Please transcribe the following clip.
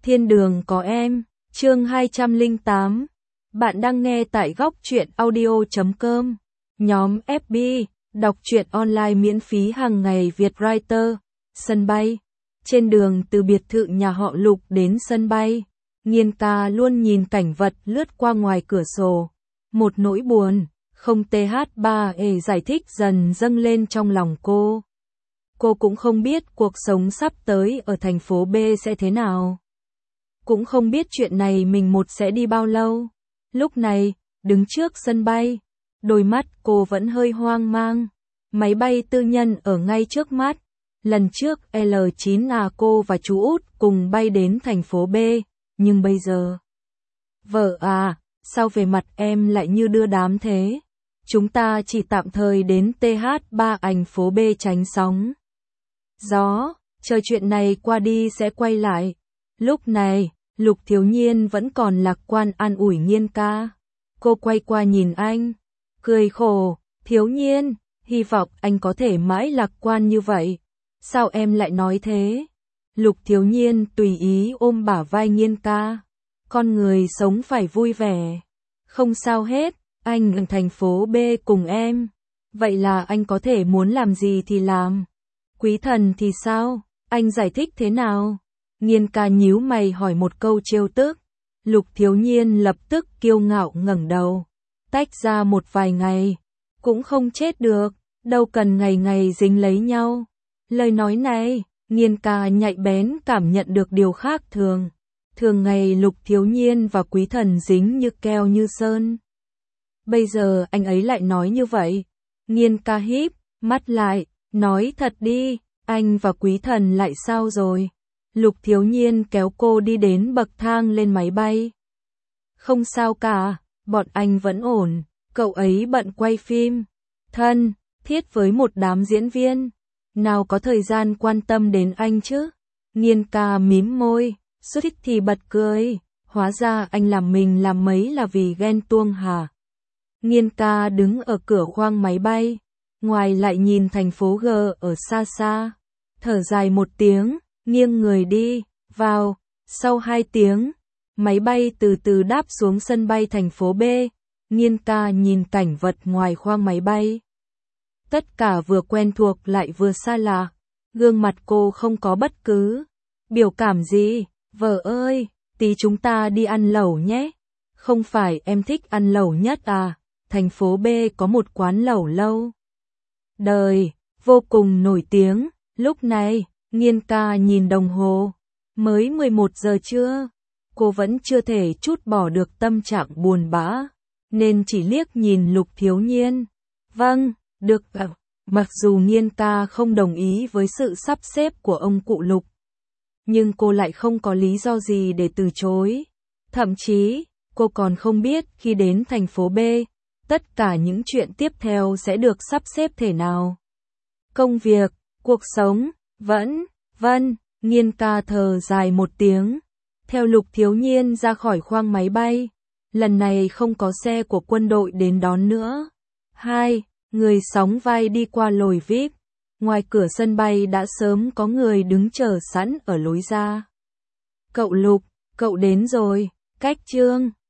Thiên đường có em, chương 208. Bạn đang nghe tại góc truyện audio.com. Nhóm FB, đọc truyện online miễn phí hàng ngày Việt Writer. Sân bay. Trên đường từ biệt thự nhà họ Lục đến sân bay, Nghiên ca luôn nhìn cảnh vật lướt qua ngoài cửa sổ. Một nỗi buồn, không TH3E giải thích dần dâng lên trong lòng cô. Cô cũng không biết cuộc sống sắp tới ở thành phố B sẽ thế nào. Cũng không biết chuyện này mình sẽ đi bao lâu. Lúc này, đứng trước sân bay, đôi mắt cô vẫn hơi hoang mang. Máy bay tư nhân ở ngay trước mắt. Lần trước L9A cô và chú út cùng bay đến thành phố B, nhưng bây giờ... Vợ à, sao về mặt em lại như đưa đám thế? Chúng ta chỉ tạm thời đến TH3 thành phố B tránh sóng gió, chờ chuyện này qua đi sẽ quay lại. Lúc này, Lục Thiếu Nhiên vẫn còn lạc quan an ủi Nghiên ca. Cô quay qua nhìn anh, cười khổ, Thiếu Nhiên, hy vọng anh có thể mãi lạc quan như vậy. Sao em lại nói thế? Lục Thiếu Nhiên tùy ý ôm bả vai Nghiên ca. Con người sống phải vui vẻ. Không sao hết, anh ở thành phố B cùng em. Vậy là anh có thể muốn làm gì thì làm. Quý thần thì sao? Anh giải thích thế nào? Nghiên ca nhíu mày hỏi một câu trêu tức. Lục Thiếu Nhiên lập tức kiêu ngạo ngẩng đầu. Tách ra một vài ngày, cũng không chết được, đâu cần ngày ngày dính lấy nhau. Lời nói này, Nghiên ca nhạy bén cảm nhận được điều khác thường. Thường ngày Lục Thiếu Nhiên và Quý thần dính như keo như sơn. Bây giờ anh ấy lại nói như vậy. Nghiên ca híp mắt lại, nói thật đi, anh và Quý thần lại sao rồi? Lục Thiếu Nhiên kéo cô đi đến bậc thang lên máy bay. Không sao cả, bọn anh vẫn ổn, cậu ấy bận quay phim thân thiết với một đám diễn viên, nào có thời gian quan tâm đến anh chứ? Nghiên ca mím môi, suýt thì bật cười, hóa ra anh làm mình làm mấy là vì ghen tuông hả? Nghiên ca đứng ở cửa khoang máy bay, ngoài lại nhìn thành phố G ở xa xa, thở dài một tiếng, nghiêng người đi vào. Sau 2 tiếng, máy bay từ từ đáp xuống sân bay thành phố B. Nghiên ca nhìn cảnh vật ngoài khoang máy bay. Tất cả vừa quen thuộc lại vừa xa lạ. Gương mặt cô không có bất cứ biểu cảm gì. Vợ ơi, tí chúng ta đi ăn lẩu nhé. Không phải em thích ăn lẩu nhất à? Thành phố B có một quán lẩu lâu đời, vô cùng nổi tiếng. Lúc này, Nghiên ca nhìn đồng hồ. Mới 11 giờ trưa. Cô vẫn chưa thể trút bỏ được tâm trạng buồn bã, nên chỉ liếc nhìn Lục Thiếu Nhiên. Vâng, được. Mặc dù Nghiên ca không đồng ý với sự sắp xếp của ông cụ Lục, nhưng cô lại không có lý do gì để từ chối. Thậm chí, cô còn không biết khi đến thành phố B, tất cả những chuyện tiếp theo sẽ được sắp xếp thế nào. Công việc, cuộc sống, vân. Nghiên ca thở dài một tiếng, theo Lục Thiếu Nhiên ra khỏi khoang máy bay. Lần này không có xe của quân đội đến đón nữa. 2 người sóng vai đi qua lối VIP. Ngoài cửa sân bay đã sớm có người đứng chờ sẵn ở lối ra. Cậu Lục, cậu đến rồi. Cách chương